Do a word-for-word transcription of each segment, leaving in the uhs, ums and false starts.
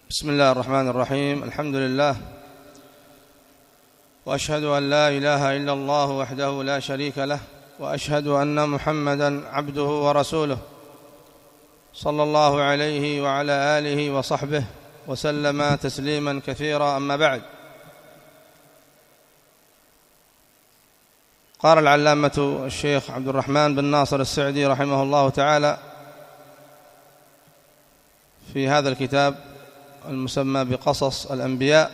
بسم الله الرحمن الرحيم. الحمد لله، وأشهد أن لا إله إلا الله وحده لا شريك له، وأشهد أن محمدًا عبده ورسوله صلى الله عليه وعلى آله وصحبه وسلم تسليمًا كثيرا. أما بعد، قال العلامة الشيخ عبد الرحمن بن ناصر السعدي رحمه الله تعالى في هذا الكتاب المسمى بقصص الأنبياء،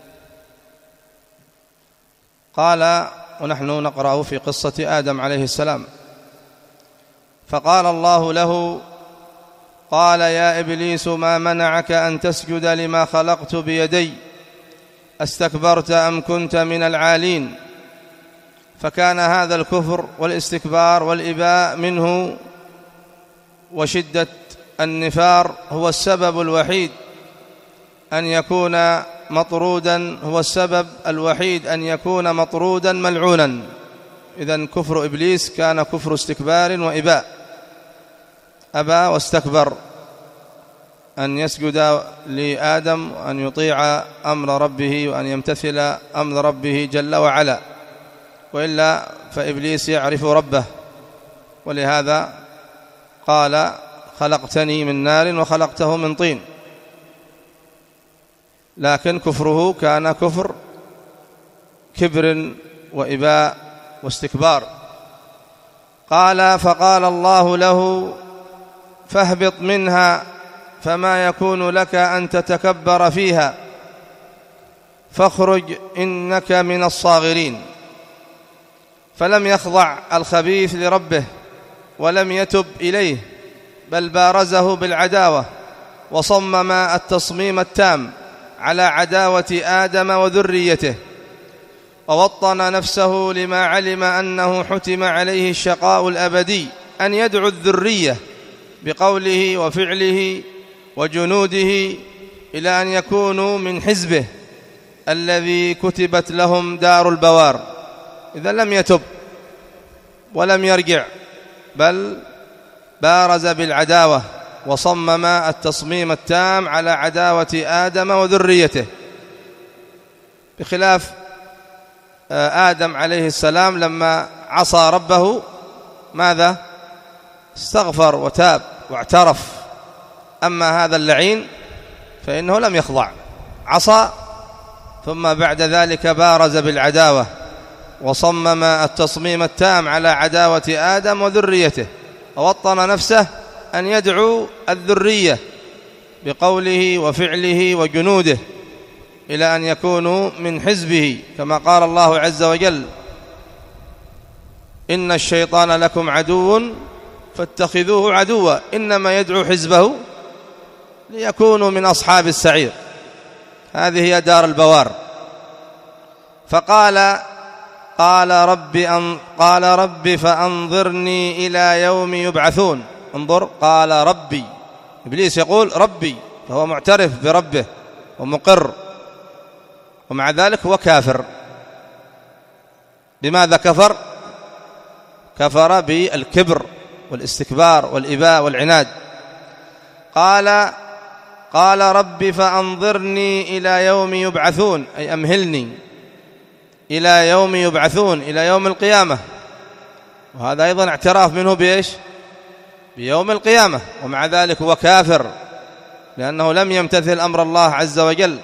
قال: ونحن نقرأ في قصة آدم عليه السلام، فقال الله له: قال يا إبليس ما منعك أن تسجد لما خلقت بيدي استكبرت أم كنت من العالين؟ فكان هذا الكفر والاستكبار والإباء منه وشدة النفار هو السبب الوحيد أن يكون مطرودا، هو السبب الوحيد أن يكون مطرودا ملعونا. إذن كفر إبليس كان كفر استكبار وإباء، أبى واستكبر أن يسجد لآدم وأن يطيع أمر ربه وأن يمتثل أمر ربه جل وعلا، وإلا فإبليس يعرف ربه، ولهذا قال: خلقتني من نار وخلقته من طين. لكن كفره كان كفر كبر وإباء واستكبار. قال: فقال الله له: فاهبط منها فما يكون لك أن تتكبر فيها فاخرج إنك من الصاغرين. فلم يخضع الخبيث لربه ولم يتب إليه، بل بارزه بالعداوة وصمم التصميم التام على عداوة آدم وذريته، ووطن نفسه لما علم أنه حتم عليه الشقاء الأبدي أن يدعو الذرية بقوله وفعله وجنوده إلى أن يكونوا من حزبه الذي كتبت لهم دار البوار. إذا لم يتب ولم يرجع، بل بارز بالعداوة وصمم التصميم التام على عداوة آدم وذريته، بخلاف آدم عليه السلام لما عصى ربه ماذا؟ استغفر وتاب واعترف. أما هذا اللعين فإنه لم يخضع، عصى ثم بعد ذلك بارز بالعداوة وصمم التصميم التام على عداوة آدم وذريته، ووطن نفسه أن يدعو الذرية بقوله وفعله وجنوده إلى أن يكونوا من حزبه، كما قال الله عز وجل: إن الشيطان لكم عدو فاتخذوه عدوا إنما يدعو حزبه ليكونوا من أصحاب السعير. هذه هي دار البوار. فقال قال رب أن قال رب فأنظرني إلى يوم يبعثون. انظر، قال ربي. إبليس يقول ربي، فهو معترف بربه ومقر، ومع ذلك هو كافر. بماذا كفر؟ كفر بالكبر والاستكبار والإباء والعناد. قال قال رب فأنظرني إلى يوم يبعثون، أي أمهلني إلى يوم يبعثون، إلى يوم القيامة. وهذا أيضا اعتراف منه بإيش؟ بيوم القيامة، ومع ذلك هو كافر لأنه لم يمتثل أمر الله عز وجل.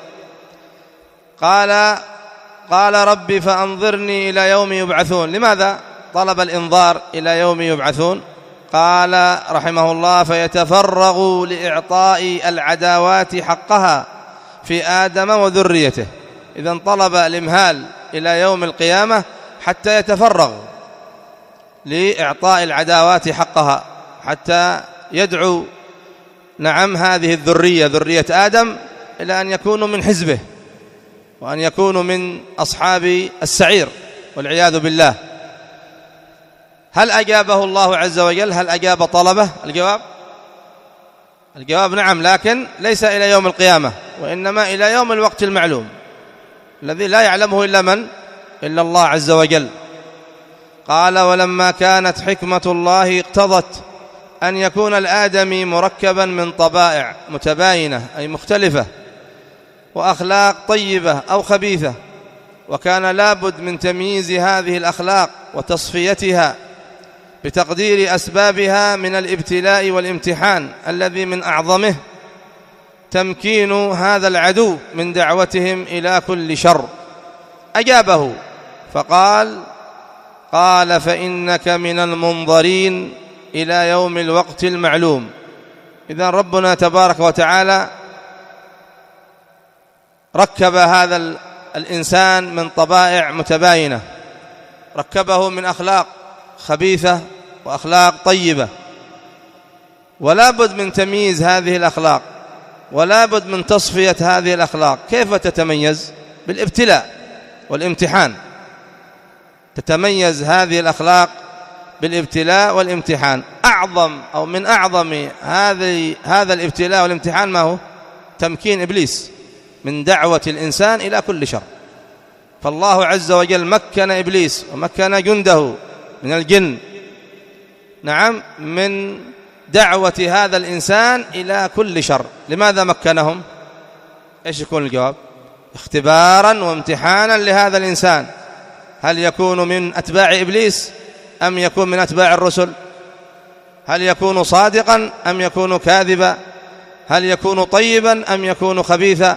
قال قال رب فأنظرني إلى يوم يبعثون. لماذا طلب الإنظار إلى يوم يبعثون؟ قال رحمه الله: فيتفرغ لإعطاء العداوات حقها في آدم وذريته. إذن طلب الإمهال إلى يوم القيامة حتى يتفرغ لإعطاء العداوات حقها، حتى يدعو نعم هذه الذرية، ذرية آدم، إلى أن يكونوا من حزبه وأن يكونوا من أصحاب السعير والعياذ بالله. هل أجابه الله عز وجل؟ هل أجاب طلبه؟ الجواب الجواب نعم، لكن ليس إلى يوم القيامة، وإنما إلى يوم الوقت المعلوم الذي لا يعلمه إلا من؟ إلا الله عز وجل. قال: ولما كانت حكمة الله اقتضت أن يكون الآدمي مركبا من طبائع متباينة أي مختلفة وأخلاق طيبة أو خبيثة، وكان لابد من تمييز هذه الأخلاق وتصفيتها بتقدير أسبابها من الابتلاء والامتحان الذي من أعظمه تمكين هذا العدو من دعوتهم إلى كل شر. أجابه فقال قال فإنك من المنظرين إلى يوم الوقت المعلوم. إذن ربنا تبارك وتعالى ركب هذا الإنسان من طبائع متباينة، ركبه من أخلاق خبيثة وأخلاق طيبة، ولا بد من تمييز هذه الأخلاق، ولا بد من تصفية هذه الأخلاق. كيف تتميز؟ بالابتلاء والامتحان. تتميز هذه الأخلاق بالابتلاء والامتحان. أعظم أو من أعظم هذه هذا الابتلاء والامتحان ما هو؟ تمكين إبليس من دعوة الإنسان إلى كل شر. فالله عز وجل مكن إبليس ومكن جنده من الجن، نعم، من دعوة هذا الإنسان إلى كل شر. لماذا مكنهم؟ إيش يكون الجواب؟ اختبارا وامتحانا لهذا الإنسان، هل يكون من أتباع إبليس أم يكون من أتباع الرسل؟ هل يكون صادقا أم يكون كاذبا؟ هل يكون طيبا أم يكون خبيثا؟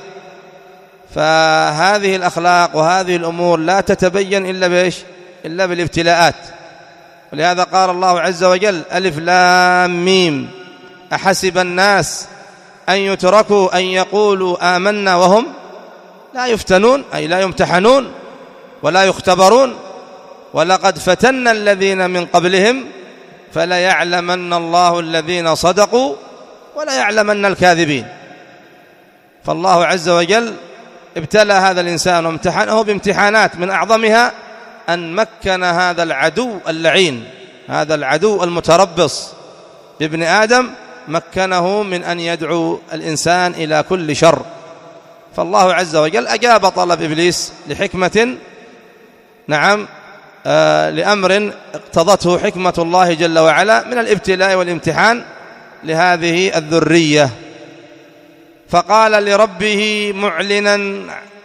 فهذه الأخلاق وهذه الأمور لا تتبين إلا بإيش؟ إلا بالابتلاءات. ولهذا قال الله عز وجل ألف لام ميم أحسب الناس أن يتركوا أن يقولوا آمنا وهم لا يفتنون، أي لا يمتحنون ولا يختبرون. ولقد فتنا الذين من قبلهم فليعلمن الله الذين صدقوا ولا يعلمن الكاذبين. فالله عز وجل ابتلى هذا الإنسان وامتحنه بامتحانات من أعظمها أن مكن هذا العدو اللعين، هذا العدو المتربص بابن آدم، مكنه من أن يدعو الإنسان إلى كل شر. فالله عز وجل أجاب طلب إبليس لحكمة، نعم، آه لأمر اقتضته حكمة الله جل وعلا من الابتلاء والامتحان لهذه الذرية. فقال لربه معلنا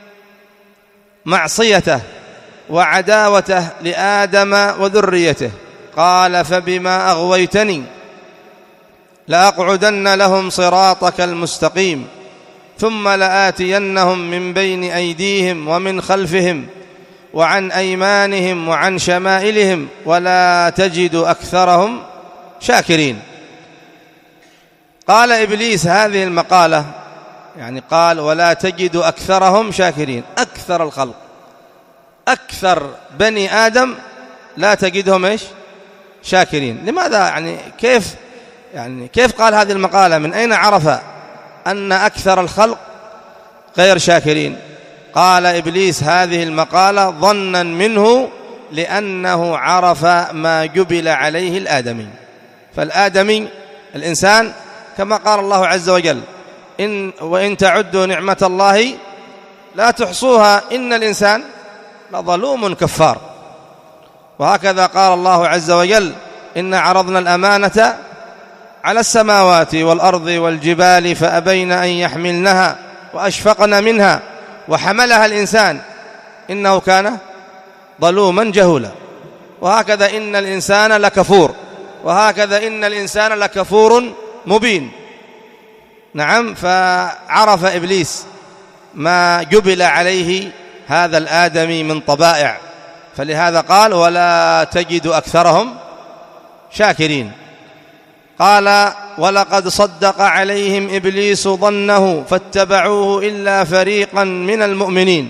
معصيته وعداوته لآدم وذريته، قال فبما أغويتني لأقعدن لهم صراطك المستقيم ثم لآتينهم من بين أيديهم ومن خلفهم وعن أيمانهم وعن شمائلهم ولا تجد أكثرهم شاكرين. قال إبليس هذه المقالة، يعني قال ولا تجد أكثرهم شاكرين، أكثر الخلق، أكثر بني آدم لا تجدهم إيش؟ شاكرين. لماذا؟ يعني كيف يعني كيف قال هذه المقالة؟ من أين عرف أن أكثر الخلق غير شاكرين؟ قال إبليس هذه المقالة ظنا منه لأنه عرف ما جبل عليه الآدمي. فالآدمي الإنسان كما قال الله عز وجل إن وإن تعدوا نعمة الله لا تحصوها إن الإنسان لظلوم كفار. وهكذا قال الله عز وجل إن عرضنا الأمانة على السماوات والأرض والجبال فأبين أن يحملنها وأشفقن منها وحملها الإنسان إنه كان ظلوما جهولا. وهكذا إن الإنسان لكفور، وهكذا إن الإنسان لكفور مبين. نعم، فعرف إبليس ما جبل عليه هذا الآدمي من طبائع، فلهذا قال ولا تجد أكثرهم شاكرين. قال ولقد صدق عليهم إبليس ظنه فاتبعوه إلا فريقا من المؤمنين.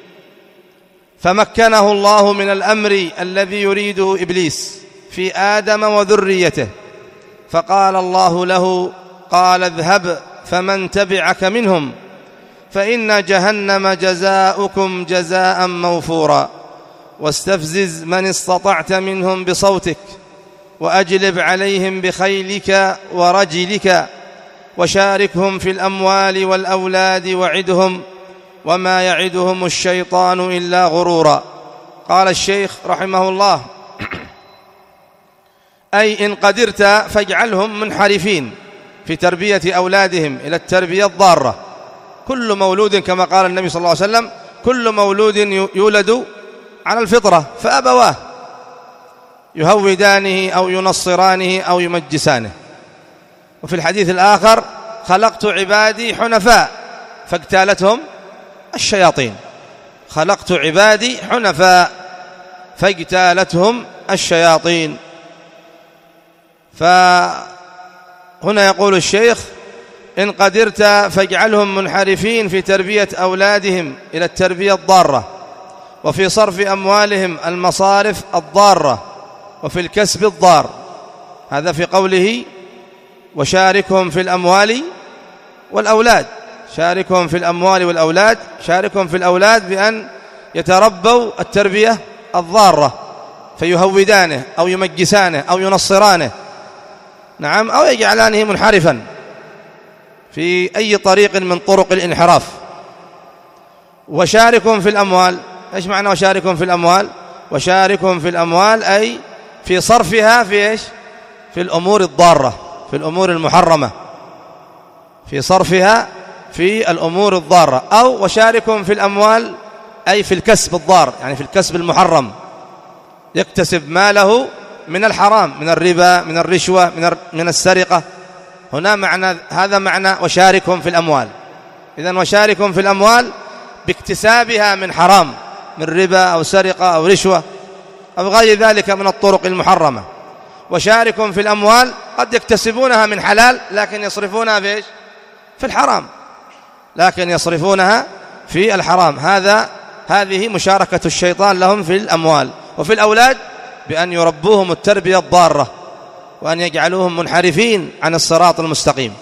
فمكنه الله من الأمر الذي يريده إبليس في آدم وذريته، فقال الله له قال اذهب فمن تبعك منهم فإن جهنم جزاؤكم جزاء موفورا واستفزز من استطعت منهم بصوتك وأجلب عليهم بخيلك ورجلك وشاركهم في الأموال والأولاد وعدهم وما يعدهم الشيطان إلا غرورا. قال الشيخ رحمه الله أي إن قدرت فاجعلهم منحرفين في تربية أولادهم إلى التربية الضارة، كل مولود كما قال النبي صلى الله عليه وسلم كل مولود يولد على الفطرة، فأبواه يهودانه أو ينصرانه أو يمجسانه. وفي الحديث الآخر خلقت عبادي حنفاء فاجتالتهم الشياطين، خلقت عبادي حنفاء فاجتالتهم الشياطين. فهنا يقول الشيخ إن قدرت فاجعلهم منحرفين في تربية أولادهم إلى التربية الضارة، وفي صرف أموالهم المصارف الضارة، وفي الكسب الضار. هذا في قوله وشاركهم في الأموال والأولاد. شاركهم في الأموال والأولاد، شاركهم في الأولاد بأن يتربوا التربية الضارة فيهودانه أو يمجسانه أو ينصرانه، نعم، أو يجعلانه منحرفا في أي طريق من طرق الانحراف. وشاركهم في الأموال، إيش معنى وشاركهم في الأموال؟ وشاركهم في الأموال أي في صرفها في إيش؟ في الأمور الضارة، في الأمور المحرمة، في صرفها في الأمور الضارة. أو وشاركهم في الأموال أي في الكسب الضار، يعني في الكسب المحرم، يكتسب ماله من الحرام، من الربا، من الرشوة، من من السرقة. هنا معنى هذا معنى وشاركهم في الأموال. إذن وشاركهم في الأموال باكتسابها من حرام، من ربا أو سرقة أو رشوة أو غير ذلك من الطرق المحرمة. وشاركهم في الأموال قد يكتسبونها من حلال لكن يصرفونها في إيش؟ في الحرام، لكن يصرفونها في الحرام. هذا هذه مشاركة الشيطان لهم في الأموال. وفي الأولاد بأن يربوهم التربية الضارة وأن يجعلوهم منحرفين عن الصراط المستقيم.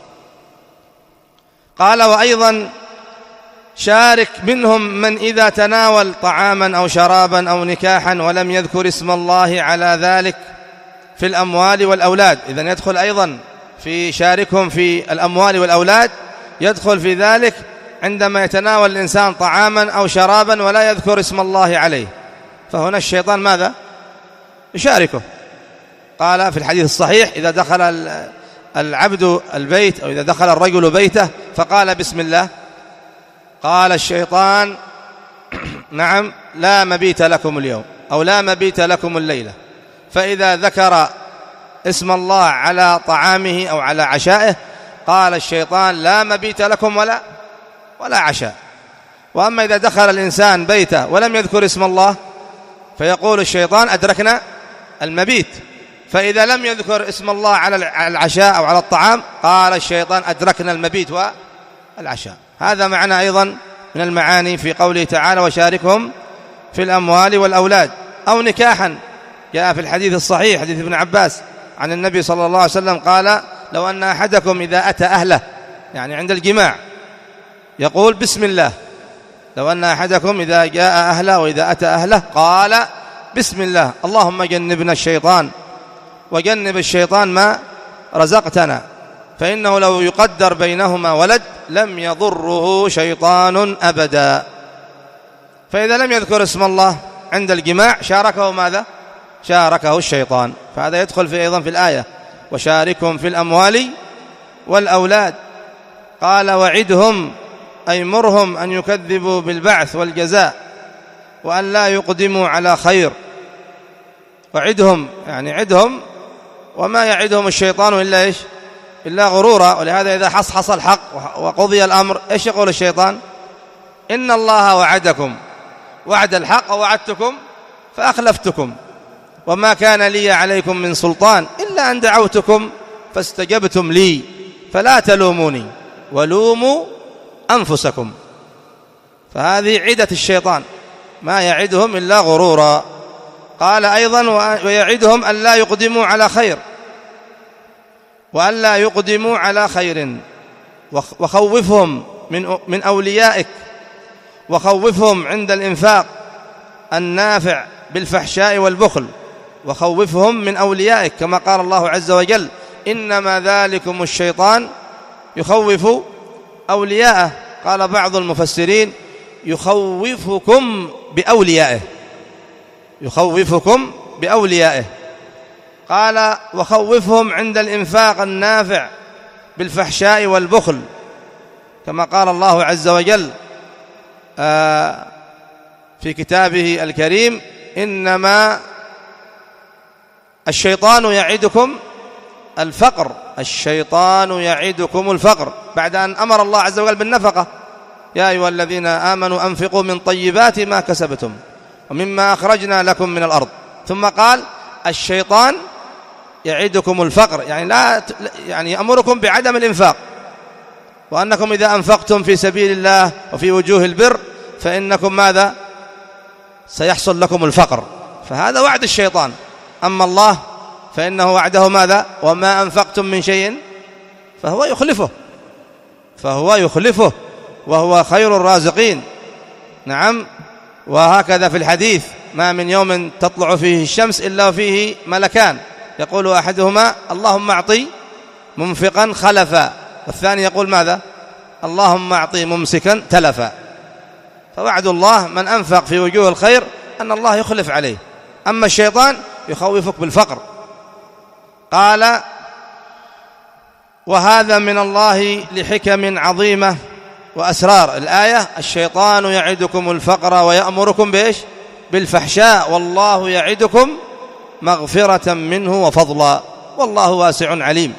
قال وأيضا شارك منهم من إذا تناول طعاما أو شرابا أو نكاحا ولم يذكر اسم الله على ذلك في الأموال والأولاد. إذن يدخل أيضا في شاركهم في الأموال والأولاد، يدخل في ذلك عندما يتناول الإنسان طعاما أو شرابا ولا يذكر اسم الله عليه، فهنا الشيطان ماذا؟ يشاركه. قال في الحديث الصحيح إذا دخل العبد البيت أو إذا دخل الرجل بيته فقال بسم الله، قال الشيطان نعم لا مبيت لكم اليوم أو لا مبيت لكم الليلة. فإذا ذكر اسم الله على طعامه أو على عشائه قال الشيطان لا مبيت لكم ولا ولا عشاء. وأما إذا دخل الإنسان بيته ولم يذكر اسم الله فيقول الشيطان أدركنا المبيت. فإذا لم يذكر اسم الله على العشاء أو على الطعام قال الشيطان أدركنا المبيت والعشاء. هذا معنى أيضا من المعاني في قوله تعالى وشاركهم في الأموال والأولاد. أو نكاحا، جاء في الحديث الصحيح حديث ابن عباس عن النبي صلى الله عليه وسلم قال لو أن أحدكم إذا أتى أهله، يعني عند الجماع، يقول بسم الله. لو أن أحدكم إذا جاء أهله وإذا أتى أهله قال بسم الله اللهم جنبنا الشيطان وجنب الشيطان ما رزقتنا، فإنه لو يقدر بينهما ولد لم يضره شيطان أبدا. فإذا لم يذكر اسم الله عند الجماع شاركه ماذا؟ شاركه الشيطان. فهذا يدخل في أيضا في الآية وشاركهم في الأموال والأولاد. قال وعدهم أي مرهم أن يكذبوا بالبعث والجزاء وأن لا يقدموا على خير. وعدهم يعني عدهم، وما يعدهم الشيطان إلا إيش؟ إلا غرورا. ولهذا إذا حصحص الحق وقضي الأمر إيش يقول الشيطان؟ إن الله وعدكم وعد الحق ووعدتكم فأخلفتكم وما كان لي عليكم من سلطان إلا أن دعوتكم فاستجبتم لي فلا تلوموني ولوموا أنفسكم. فهذه عدة الشيطان، ما يعدهم إلا غرورا. قال أيضا ويعدهم أن لا يقدموا على خير، وأن لا يقدموا على خير. وخوفهم من من أوليائك، وخوفهم عند الإنفاق النافع بالفحشاء والبخل، وخوفهم من أوليائك كما قال الله عز وجل إنما ذلكم الشيطان يخوف أولياءه. قال بعض المفسرين يخوفكم بأوليائه، يخوفكم بأوليائه. قال وخوفهم عند الإنفاق النافع بالفحشاء والبخل، كما قال الله عز وجل في كتابه الكريم: إنما الشيطان يعدكم الفقر الشيطان يعدكم الفقر بعد أن أمر الله عز وجل بالنفقة: يا أيها الذين آمنوا أنفقوا من طيبات ما كسبتم ومما أخرجنا لكم من الأرض. ثم قال: الشيطان يعدكم الفقر، يعني لا يعني يأمركم بعدم الإنفاق، وأنكم إذا أنفقتم في سبيل الله وفي وجوه البر فإنكم ماذا؟ سيحصل لكم الفقر. فهذا وعد الشيطان. أما الله فإنه وعده ماذا؟ وما أنفقتم من شيء فهو يخلفه فهو يخلفه وهو خير الرازقين. نعم. وهكذا في الحديث: ما من يوم تطلع فيه الشمس إلا وفيه ملكان، يقول أحدهما: اللهم أعطي منفقا خلفا، والثاني يقول ماذا؟ اللهم أعطي ممسكا تلفا. فوعد الله من أنفق في وجوه الخير أن الله يخلف عليه. أما الشيطان يخوفك بالفقر. قال: وهذا من الله لحكم عظيمة وأسرار. الآية: الشيطان يعدكم الفقر ويأمركم بإيش؟ بالفحشاء، والله يعدكم مغفرة منه وفضلا، والله واسع عليم.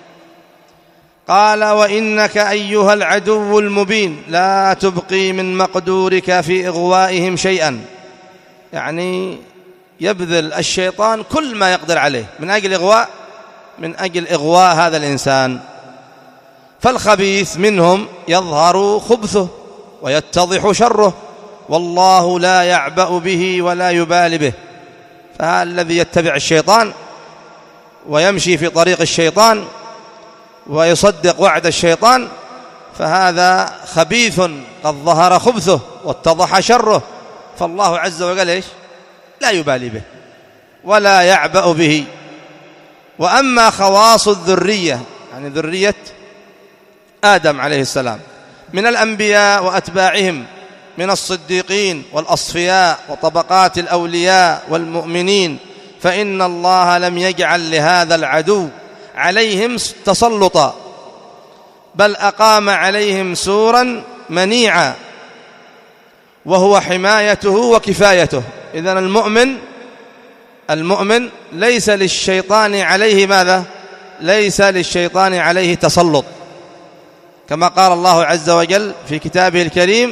قال: وإنك أيها العدو المبين لا تبقي من مقدورك في إغوائهم شيئا. يعني يبذل الشيطان كل ما يقدر عليه من أجل إغواء من أجل إغواء هذا الإنسان. فالخبيث منهم يظهر خبثه ويتضح شره، والله لا يعبأ به ولا يبالي به. فالذي يتبع الشيطان ويمشي في طريق الشيطان ويصدق وعد الشيطان فهذا خبيث قد ظهر خبثه واتضح شره، فالله عز وجل إيش؟ لا يبالي به ولا يعبأ به. وأما خواص الذرية، يعني ذرية آدم عليه السلام من الأنبياء وأتباعهم من الصديقين والأصفياء وطبقات الأولياء والمؤمنين، فإن الله لم يجعل لهذا العدو عليهم تسلطا، بل أقام عليهم سورا منيعا وهو حمايته وكفايته. إذن المؤمن المؤمن ليس للشيطان عليه ماذا؟ ليس للشيطان عليه تسلط، كما قال الله عز وجل في كتابه الكريم: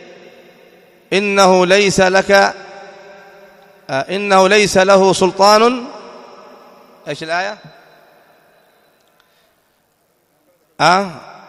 إنه ليس لك إنه ليس له سلطان. إيش الآية؟ أه؟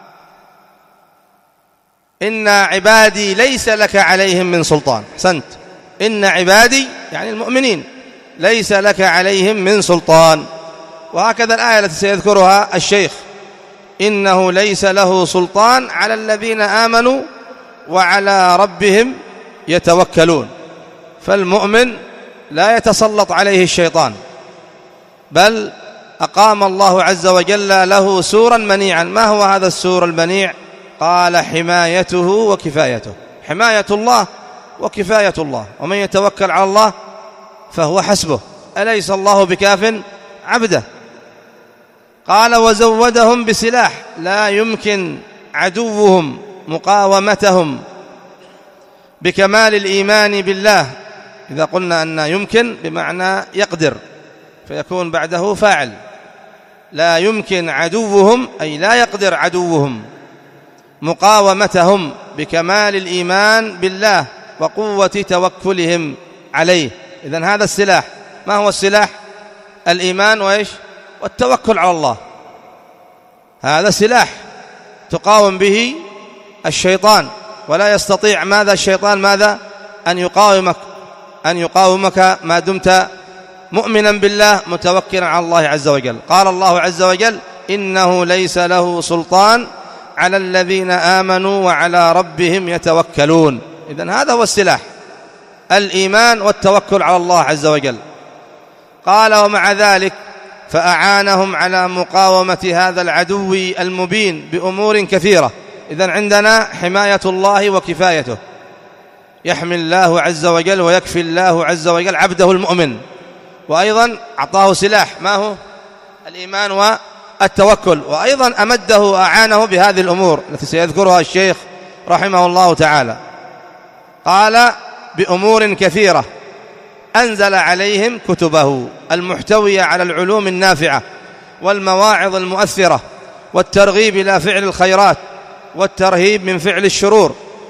إن عبادي ليس لك عليهم من سلطان. سنت إن عبادي يعني المؤمنين ليس لك عليهم من سلطان. وهكذا الآية التي سيذكرها الشيخ: إنه ليس له سلطان على الذين آمنوا وعلى ربهم يتوكلون. فالمؤمن لا يتسلط عليه الشيطان، بل أقام الله عز وجل له سورا منيعا. ما هو هذا السور المنيع؟ قال: حمايته وكفايته. حماية الله وكفاية الله، ومن يتوكل على الله فهو حسبه، أليس الله بكاف عبده. قال: وزودهم بسلاح لا يمكن عدوهم مقاومتهم بكمال الإيمان بالله. إذا قلنا أن يمكن بمعنى يقدر، فيكون بعده فاعل. لا يمكن عدوهم أي لا يقدر عدوهم مقاومتهم بكمال الإيمان بالله وقوة توكلهم عليه. إذن هذا السلاح. ما هو السلاح؟ الإيمان وإيش؟ والتوكل على الله. هذا سلاح تقاوم به الشيطان، ولا يستطيع ماذا الشيطان ماذا أن يقاومك أن يقاومك ما دمت مؤمنا بالله متوكلا على الله عز وجل. قال الله عز وجل: إنه ليس له سلطان على الذين آمنوا وعلى ربهم يتوكلون. إذن هذا هو السلاح، الإيمان والتوكل على الله عز وجل. قال: ومع ذلك فأعانهم على مقاومة هذا العدو المبين بأمور كثيرة. إذن عندنا حماية الله وكفايته، يحمي الله عز وجل ويكفي الله عز وجل عبده المؤمن. وأيضا أعطاه سلاح، ما هو؟ الإيمان التوكل. وأيضا أمده وأعانه بهذه الأمور التي سيذكرها الشيخ رحمه الله تعالى. قال بأمور كثيرة أنزل عليهم كتبه المحتوية على العلوم النافعة والمواعظ المؤثرة والترغيب إلى فعل الخيرات والترهيب من فعل الشرور.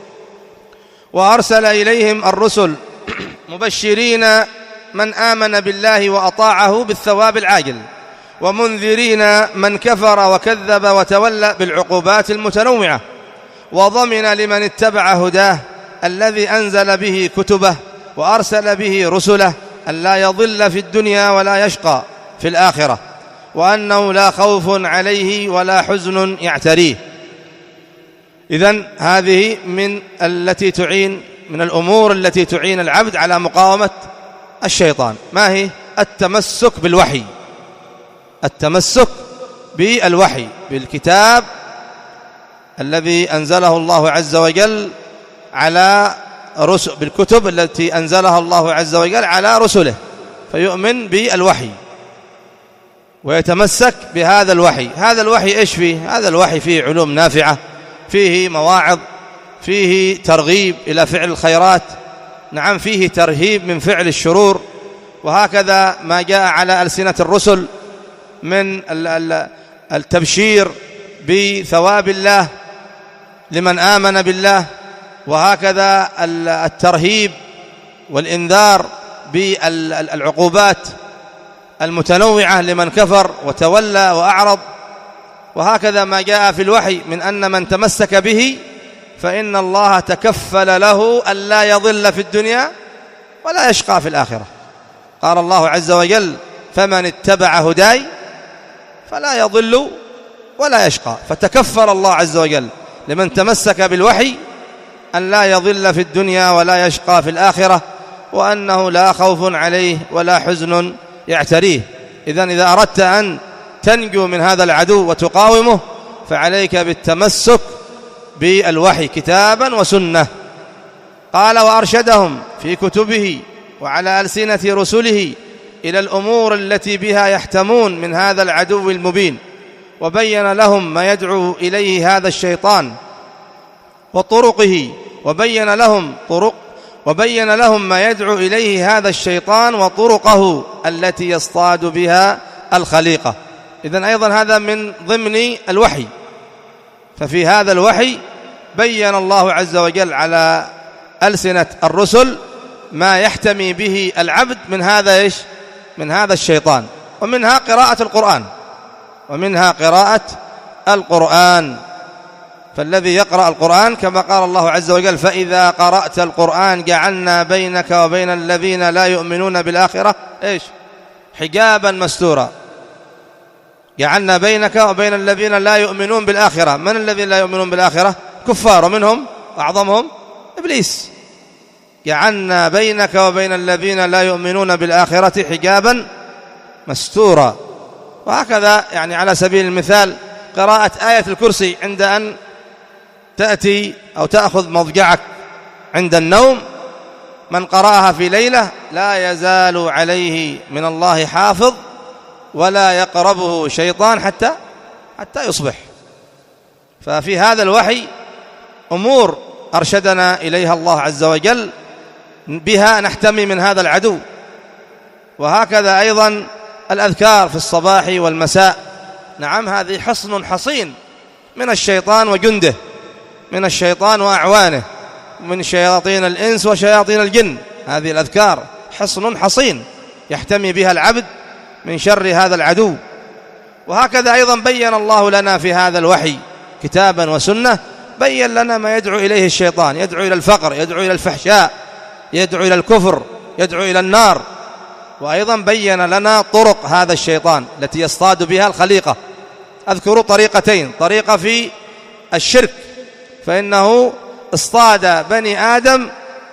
وأرسل إليهم الرسل مبشرين من آمن بالله وأطاعه بالثواب العاجل، ومنذرين من كفر وكذب وتولى بالعقوبات المتنوعة، وضمن لمن اتبع هداه الذي أنزل به كتبه وأرسل به رسله أن لا يضل في الدنيا ولا يشقى في الآخرة، وأنه لا خوف عليه ولا حزن يعتريه. إذن هذه من التي تعين من الأمور التي تعين العبد على مقاومة الشيطان. ما هي؟ التمسك بالوحي، التمسك بالوحي، بالكتاب الذي أنزله الله عز وجل على رسل، بالكتب التي أنزلها الله عز وجل على رسله، فيؤمن بالوحي ويتمسك بهذا الوحي. هذا الوحي إيش فيه؟ هذا الوحي فيه علوم نافعة، فيه مواعظ، فيه ترغيب إلى فعل الخيرات، نعم فيه ترهيب من فعل الشرور. وهكذا ما جاء على ألسنة الرسل من التبشير بثواب الله لمن آمن بالله، وهكذا الترهيب والإنذار بالعقوبات المتنوعة لمن كفر وتولى وأعرض. وهكذا ما جاء في الوحي من أن من تمسك به فإن الله تكفل له ألا يضل في الدنيا ولا يشقى في الآخرة. قال الله عز وجل فمن اتبع هداي فلا يضل ولا يشقى، فتكفل الله عز وجل لمن تمسك بالوحي أن لا يضل في الدنيا ولا يشقى في الآخرة، وأنه لا خوف عليه ولا حزن يعتريه. إذن إذا أردت أن تنجو من هذا العدو وتقاومه فعليك بالتمسك بالوحي كتابا وسنة. قال وأرشدهم في كتبه وعلى ألسنة رسله إلى الأمور التي بها يحتمون من هذا العدو المبين، وبين لهم ما يدعو إليه هذا الشيطان وطرقه، وبين لهم طرق وبين لهم ما يدعو إليه هذا الشيطان وطرقه التي يصطاد بها الخليقة. إذن أيضا هذا من ضمن الوحي. ففي هذا الوحي بين الله عز وجل على ألسنة الرسل ما يحتمي به العبد من هذا إيش؟ من هذا الشيطان. ومنها قراءة القرآن ومنها قراءة القرآن فالذي يقرأ القرآن كما قال الله عز وجل فإذا قرأت القرآن جعلنا بينك وبين الذين لا يؤمنون بالآخرة إيش؟ حجابا مستورا. جعلنا بينك وبين الذين لا يؤمنون بالآخرة. من الذين لا يؤمنون بالآخرة؟ كفار، ومنهم أعظمهم إبليس. جعلنا بينك وبين الذين لا يؤمنون بالآخرة حجابا مستورا. وهكذا يعني على سبيل المثال قراءة آية الكرسي عند أن تأتي أو تأخذ مضجعك عند النوم، من قرأها في ليلة لا يزال عليه من الله حافظ ولا يقربه شيطان حتى حتى يصبح. ففي هذا الوحي أمور أرشدنا إليها الله عز وجل بها نحتمي من هذا العدو. وهكذا أيضا الأذكار في الصباح والمساء، نعم هذه حصن حصين من الشيطان وجنده، من الشيطان وأعوانه، من شياطين الإنس وشياطين الجن. هذه الأذكار حصن حصين يحتمي بها العبد من شر هذا العدو. وهكذا أيضا بين الله لنا في هذا الوحي كتابا وسنة، بين لنا ما يدعو إليه الشيطان، يدعو إلى الفقر، يدعو إلى الفحشاء، يدعو إلى الكفر، يدعو إلى النار. وأيضا بين لنا طرق هذا الشيطان التي يصطاد بها الخليقة. أذكر طريقتين: طريقة في الشرك، فإنه اصطاد بني آدم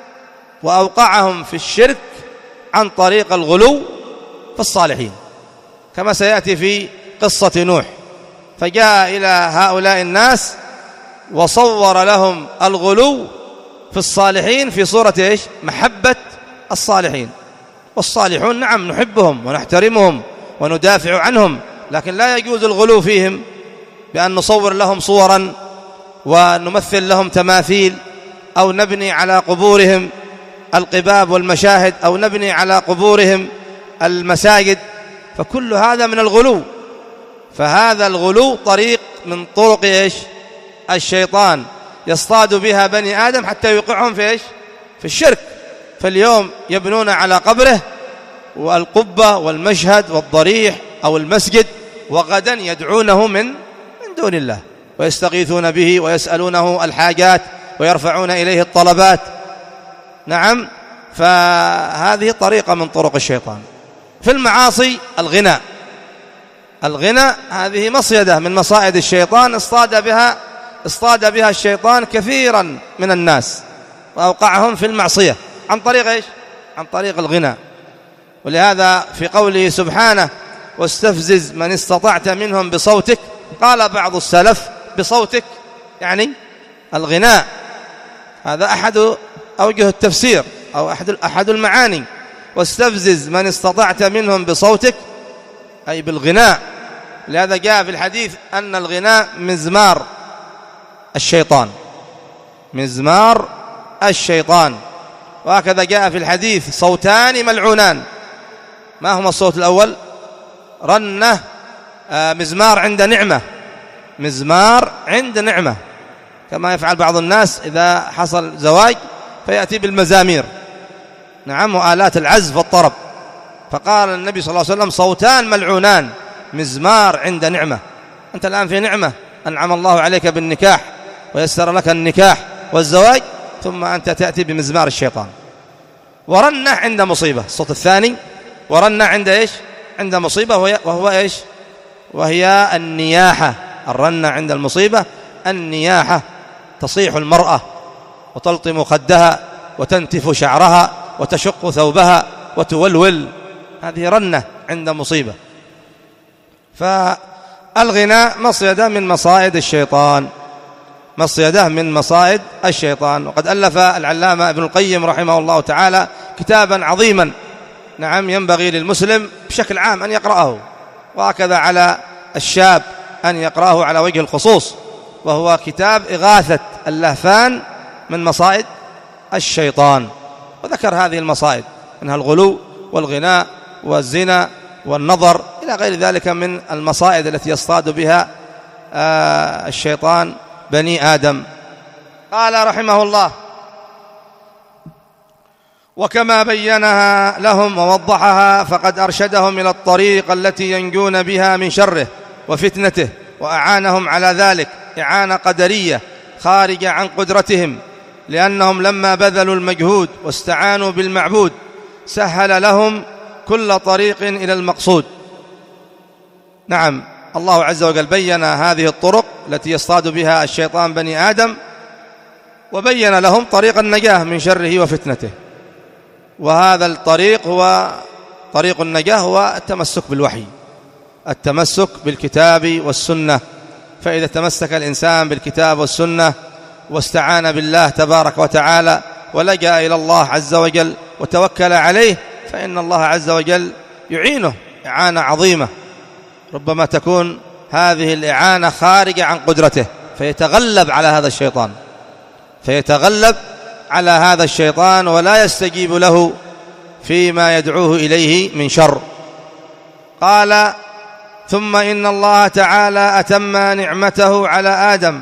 وأوقعهم في الشرك عن طريق الغلو في الصالحين، كما سيأتي في قصة نوح. فجاء إلى هؤلاء الناس وصور لهم الغلو في الصالحين في صورة إيش؟ محبة الصالحين. والصالحون نعم نحبهم ونحترمهم وندافع عنهم، لكن لا يجوز الغلو فيهم بأن نصور لهم صورا ونمثل لهم تماثيل، أو نبني على قبورهم القباب والمشاهد، أو نبني على قبورهم المساجد، فكل هذا من الغلو. فهذا الغلو طريق من طرق إيش؟ الشيطان يصطاد بها بني آدم حتى يوقعهم في إيش؟ في الشرك. فاليوم يبنون على قبره والقبة والمشهد والضريح أو المسجد، وغدا يدعونه من من دون الله ويستغيثون به ويسألونه الحاجات ويرفعون إليه الطلبات. نعم، فهذه طريقة من طرق الشيطان. في المعاصي الغناء، الغناء هذه مصيدة من مصائد الشيطان اصطاد بها اصطاد بها الشيطان كثيرا من الناس وأوقعهم في المعصية عن طريق إيش؟ عن طريق الغناء. ولهذا في قوله سبحانه واستفزز من استطعت منهم بصوتك، قال بعض السلف بصوتك يعني الغناء. هذا أحد أوجه التفسير أو أحد أحد المعاني. واستفزز من استطعت منهم بصوتك أي بالغناء. لهذا جاء في الحديث أن الغناء مزمار الشيطان، مزمار الشيطان. وهكذا جاء في الحديث صوتان ملعونان. ما هما الصوت الأول؟ رنة، آه مزمار عند نعمة، مزمار عند نعمة، كما يفعل بعض الناس إذا حصل زواج فيأتي بالمزامير، نعم، وآلات العزف والطرب. فقال النبي صلى الله عليه وسلم صوتان ملعونان، مزمار عند نعمة. أنت الآن في نعمة، أنعم الله عليك بالنكاح ويسر لك النكاح والزواج، ثم أنت تأتي بمزمار الشيطان. ورنة عند مصيبة، الصوت الثاني ورنة عند إيش؟ عند مصيبة، وهو إيش؟ وهي النياحة. الرنة عند المصيبة النياحة، تصيح المرأة وتلطم خدها وتنتف شعرها وتشق ثوبها وتولول، هذه رنة عند مصيبة. فالغناء مصيدة من مصائد الشيطان، مصيدة من مصائد الشيطان. وقد ألف العلامة ابن القيم رحمه الله تعالى كتابا عظيما، نعم، ينبغي للمسلم بشكل عام أن يقرأه، وهكذا على الشاب أن يقرأه على وجه الخصوص، وهو كتاب إغاثة اللهفان من مصائد الشيطان. وذكر هذه المصائد، منها الغلو والغناء والزنا والنظر إلى غير ذلك من المصائد التي يصطاد بها الشيطان بني آدم. قال رحمه الله: وكما بينها لهم ووضحها فقد أرشدهم إلى الطريق التي ينجون بها من شره وفتنته، وأعانهم على ذلك إعانة قدرية خارجة عن قدرتهم، لأنهم لما بذلوا المجهود واستعانوا بالمعبود سهل لهم كل طريق إلى المقصود. نعم، الله عز وجل بين هذه الطرق التي يصطاد بها الشيطان بني آدم، وبين لهم طريق النجاة من شره وفتنته. وهذا الطريق هو طريق النجاة، هو التمسك بالوحي، التمسك بالكتاب والسنة. فإذا تمسك الإنسان بالكتاب والسنة واستعان بالله تبارك وتعالى ولجأ إلى الله عز وجل وتوكل عليه، فإن الله عز وجل يعينه إعانة عظيمة. ربما تكون هذه الإعانة خارجة عن قدرته، فيتغلب على هذا الشيطان فيتغلب على هذا الشيطان ولا يستجيب له فيما يدعوه إليه من شر. قال: ثم إن الله تعالى أتم نعمته على آدم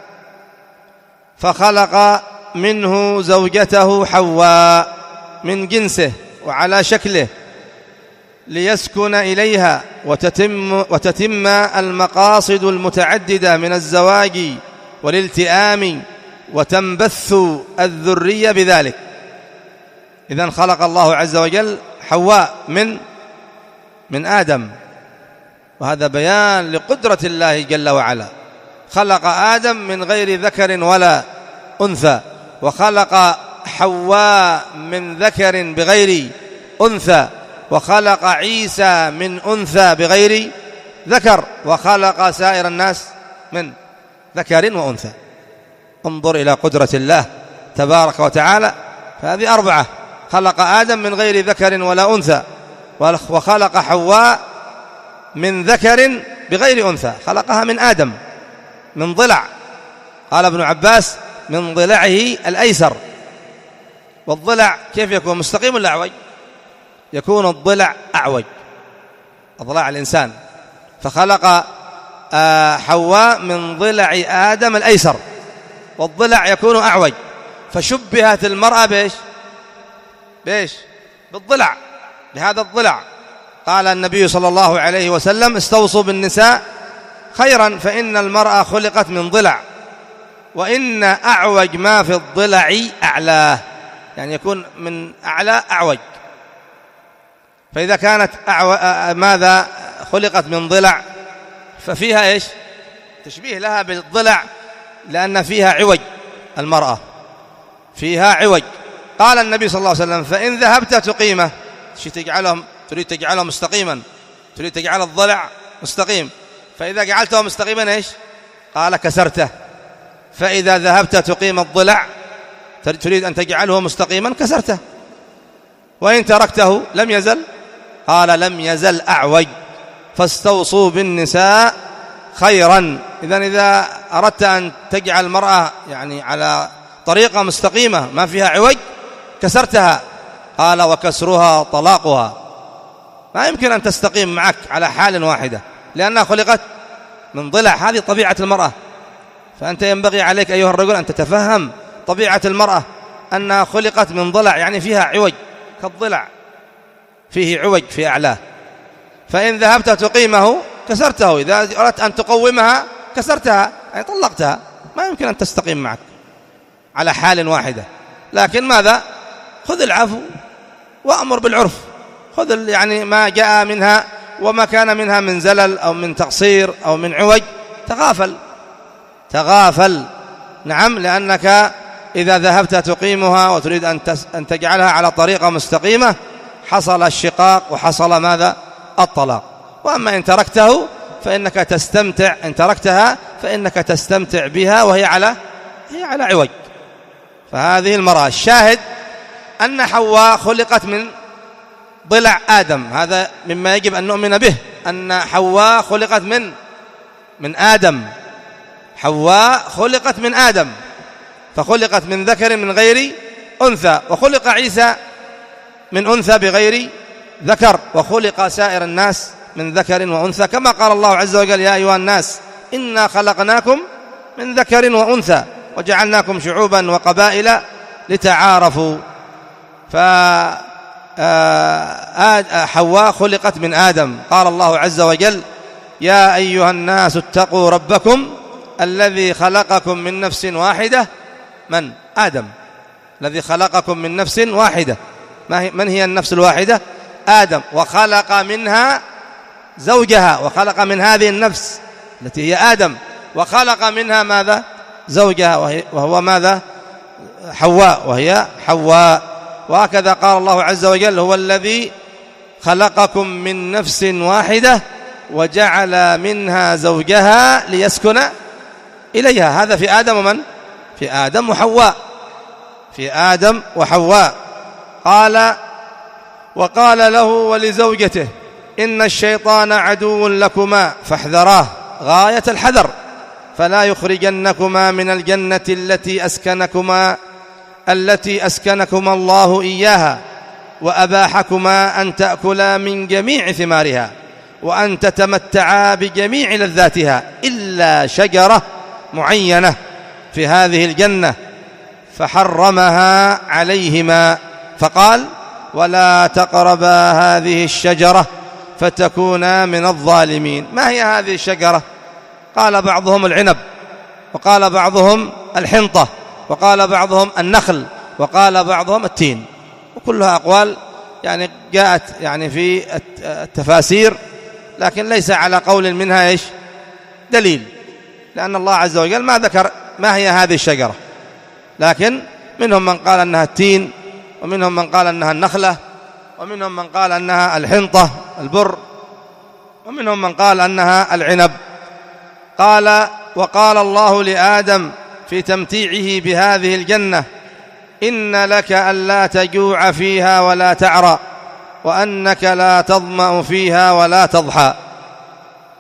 فخلق منه زوجته حواء من جنسه وعلى شكله ليسكن إليها وتتم, وتتم المقاصد المتعددة من الزواج والالتئام وتنبث الذرية بذلك. إذن خلق الله عز وجل حواء من من آدم، وهذا بيان لقدرة الله جل وعلا. خلق آدم من غير ذكر ولا أنثى، وخلق حواء من ذكر بغير أنثى، وخلق عيسى من أنثى بغير ذكر، وخلق سائر الناس من ذكر وأنثى. انظر إلى قدرة الله تبارك وتعالى. فهذه أربعة: خلق آدم من غير ذكر ولا أنثى، وخلق حواء من ذكر بغير أنثى، خلقها من آدم من ضلع. قال ابن عباس من ضلعه الأيسر. والضلع كيف يكون؟ مستقيم ولا أعوج؟ يكون الضلع أعوج، أضلاع الإنسان. فخلق حواء من ضلع آدم الأيسر، والضلع يكون أعوج، فشبهت المرأة بإيش؟ بإيش؟ بالضلع، بهذا الضلع. قال النبي صلى الله عليه وسلم استوصوا بالنساء خيرا فإن المرأة خلقت من ضلع، وإن أعوج ما في الضلع أعلاه، يعني يكون من أعلى أعوج. فإذا كانت أعو... ماذا خلقت من ضلع ففيها إيش؟ تشبيه لها بالضلع، لأن فيها عوج، المرأة فيها عوج. قال النبي صلى الله عليه وسلم فإن ذهبت تقيمه، تجعلهم تريد تجعله مستقيما، تريد تجعل الضلع مستقيم، فإذا جعلته مستقيما إيش؟ قال كسرته. فإذا ذهبت تقيم الضلع تريد أن تجعله مستقيما كسرته، وإن تركته لم يزل، قال لم يزل أعوج. فاستوصوا بالنساء خيرا. إذن إذا أردت أن تجعل المرأة يعني على طريقة مستقيمة ما فيها عوج كسرتها، قال وكسرها طلاقها. ما يمكن أن تستقيم معك على حال واحدة، لأنها خلقت من ضلع، هذه طبيعة المرأة. فأنت ينبغي عليك أيها الرجل أن تتفهم طبيعة المرأة، أنها خلقت من ضلع، يعني فيها عوج كالضلع، فيه عوج في أعلاه. فإن ذهبت تقيمه كسرته، إذا أردت أن تقومها كسرتها، يعني طلقتها. ما يمكن أن تستقيم معك على حال واحدة. لكن ماذا؟ خذ العفو وأمر بالعرف، خذ يعني ما جاء منها، وما كان منها من زلل أو من تقصير أو من عوج تغافل تغافل نعم، لأنك إذا ذهبت تقيمها وتريد أن تجعلها على طريقة مستقيمة حصل الشقاق وحصل ماذا؟ الطلاق. وأما إن تركته فإنك تستمتع، إن تركتها فإنك تستمتع بها وهي على هي على عوج. فهذه المرأة. الشاهد أن حواء خلقت من ضلع آدم، هذا مما يجب أن نؤمن به، أن حواء خلقت من من آدم. حواء خلقت من آدم، فخلقت من ذكر من غير أنثى، وخلق عيسى من أنثى بغير ذكر، وخلق سائر الناس من ذكر وأنثى، كما قال الله عز وجل يا أيها الناس إنا خلقناكم من ذكر وأنثى وجعلناكم شعوبا وقبائل لتعارفوا. فحواء خلقت من آدم. قال الله عز وجل يا أيها الناس اتقوا ربكم الذي خلقكم من نفس واحدة. من؟ آدم، الذي خلقكم من نفس واحدة. من هي النفس الواحدة؟ آدم. وخلق منها زوجها، وخلق من هذه النفس التي هي آدم، وخلق منها ماذا؟ زوجها، وهو ماذا؟ حواء، وهي حواء. وهكذا قال الله عز وجل هو الذي خلقكم من نفس واحدة وجعل منها زوجها ليسكن إليها. هذا في آدم، ومن؟ في آدم وحواء، في آدم وحواء. قال وقال له ولزوجته إن الشيطان عدو لكما فاحذراه غاية الحذر فلا يخرجنكما من الجنة التي أسكنكما التي أسكنكما الله إياها وأباحكما أن تأكلا من جميع ثمارها وأن تتمتعا بجميع لذاتها إلا شجرة معينة في هذه الجنة فحرمها عليهما فقال ولا تقربا هذه الشجرة فتكونا من الظالمين. ما هي هذه الشجرة؟ قال بعضهم العنب، وقال بعضهم الحنطة، وقال بعضهم النخل، وقال بعضهم التين، وكلها أقوال يعني جاءت يعني في التفاسير، لكن ليس على قول منها إيش دليل، لأن الله عز وجل ما ذكر ما هي هذه الشجرة، لكن منهم من قال أنها التين، ومنهم من قال أنها النخلة، ومنهم من قال أنها الحنطة البر، ومنهم من قال أنها العنب. قال وقال الله لآدم في تمتيعه بهذه الجنة إن لك ألا تجوع فيها ولا تعرى وأنك لا تظمأ فيها ولا تضحى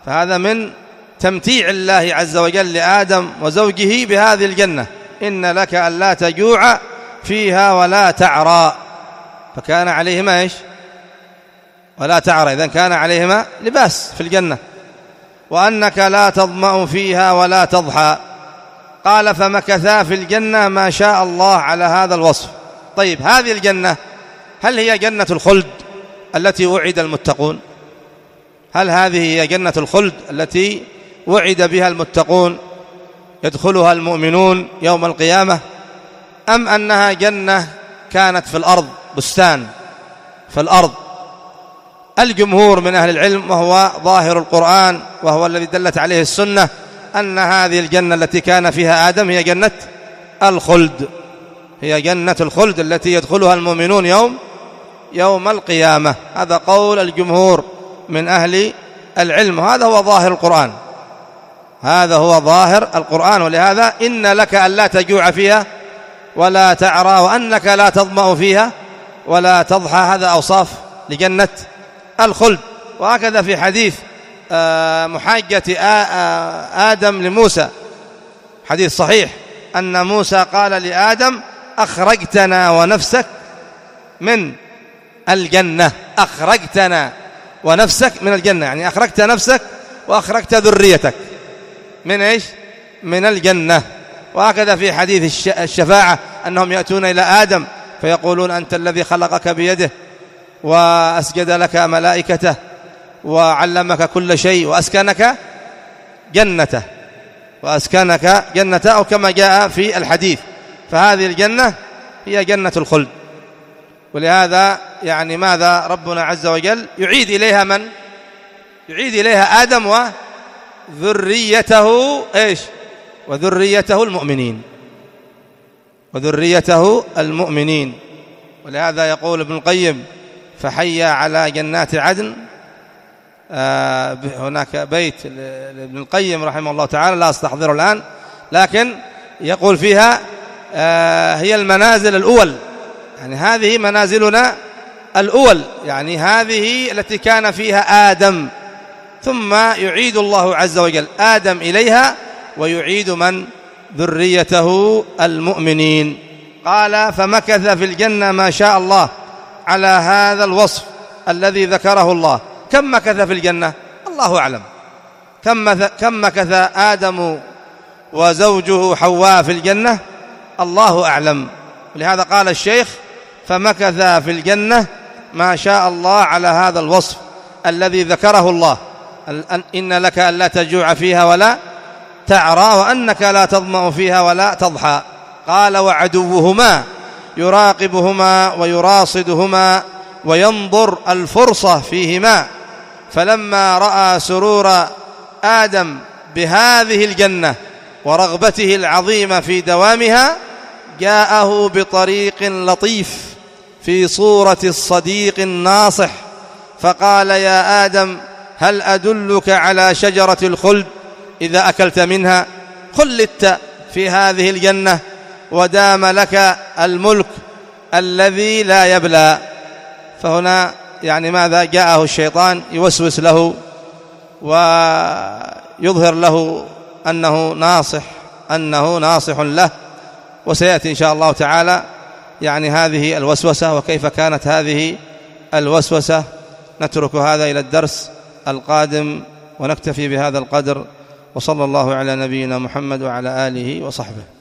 فهذا من تمتيع الله عز وجل لآدم وزوجه بهذه الجنة. إن لك ألا تجوع فيها ولا تعرى، فكان عليهما إيش؟ ولا تعرى، إذن كان عليهما لباس في الجنة. وأنك لا تظمأ فيها ولا تضحى. قال فمكثا في الجنة ما شاء الله على هذا الوصف. طيب هذه الجنة هل هي جنة الخلد التي وعد المتقون؟ هل هذه هي جنة الخلد التي وعد بها المتقون يدخلها المؤمنون يوم القيامة، أم أنها جنة كانت في الأرض، بستان في الأرض؟ الجمهور من أهل العلم، وهو ظاهر القرآن وهو الذي دلت عليه السنة، أن هذه الجنة التي كان فيها آدم هي جنة الخلد، هي جنة الخلد التي يدخلها المؤمنون يوم يوم القيامة. هذا قول الجمهور من أهل العلم، وهذا هو ظاهر القرآن، هذا هو ظاهر القرآن. ولهذا إن لك ألا تجوع فيها ولا تعرى وأنك لا تظمأ فيها ولا تضحى، هذا أوصاف لجنة الخلد. وهكذا في حديث محاجة آدم لموسى، حديث صحيح، أن موسى قال لآدم أخرجتنا ونفسك من الجنة، أخرجتنا ونفسك من الجنة، يعني أخرجت نفسك وأخرجت ذريتك من إيش؟ من الجنة. وهكذا في حديث الشفاعة أنهم يأتون إلى آدم فيقولون أنت الذي خلقك بيده وأسجد لك ملائكته وعلمك كل شيء وأسكنك جنته وأسكنك جنته أو كما جاء في الحديث. فهذه الجنة هي جنة الخلد. ولهذا يعني ماذا ربنا عز وجل يعيد إليها من؟ يعيد إليها آدم وذريته إيش؟ وذريته المؤمنين، وذريته المؤمنين. ولهذا يقول ابن القيم فحي على جنات عدن. آه هناك بيت لابن القيم رحمه الله تعالى لا أستحضره الآن، لكن يقول فيها آه هي المنازل الأول، يعني هذه منازلنا الأول، يعني هذه التي كان فيها آدم، ثم يعيد الله عز وجل آدم إليها ويعيد من؟ ذريته المؤمنين. قال فمكث في الجنة ما شاء الله على هذا الوصف الذي ذكره الله. كم مكث في الجنة؟ الله أعلم. كم مكث آدم وزوجه حواء في الجنة؟ الله أعلم. لهذا قال الشيخ فمكث في الجنة ما شاء الله على هذا الوصف الذي ذكره الله، إن لك ألا تجوع فيها ولا تعرى وأنك لا تظمأ فيها ولا تضحى. قال وعدوهما يراقبهما ويراصدهما وينظر الفرصة فيهما، فلما رأى سرور آدم بهذه الجنة ورغبته العظيمة في دوامها جاءه بطريق لطيف في صورة الصديق الناصح، فقال يا آدم هل أدلك على شجرة الخلد إذا أكلت منها خلدت في هذه الجنة ودام لك الملك الذي لا يبلى. فهنا يعني ماذا؟ جاءه الشيطان يوسوس له ويظهر له أنه ناصح أنه ناصح له. وسيأتي إن شاء الله تعالى يعني هذه الوسوسة وكيف كانت هذه الوسوسة. نترك هذا إلى الدرس القادم ونكتفي بهذا القدر، وصلى الله على نبينا محمد وعلى آله وصحبه.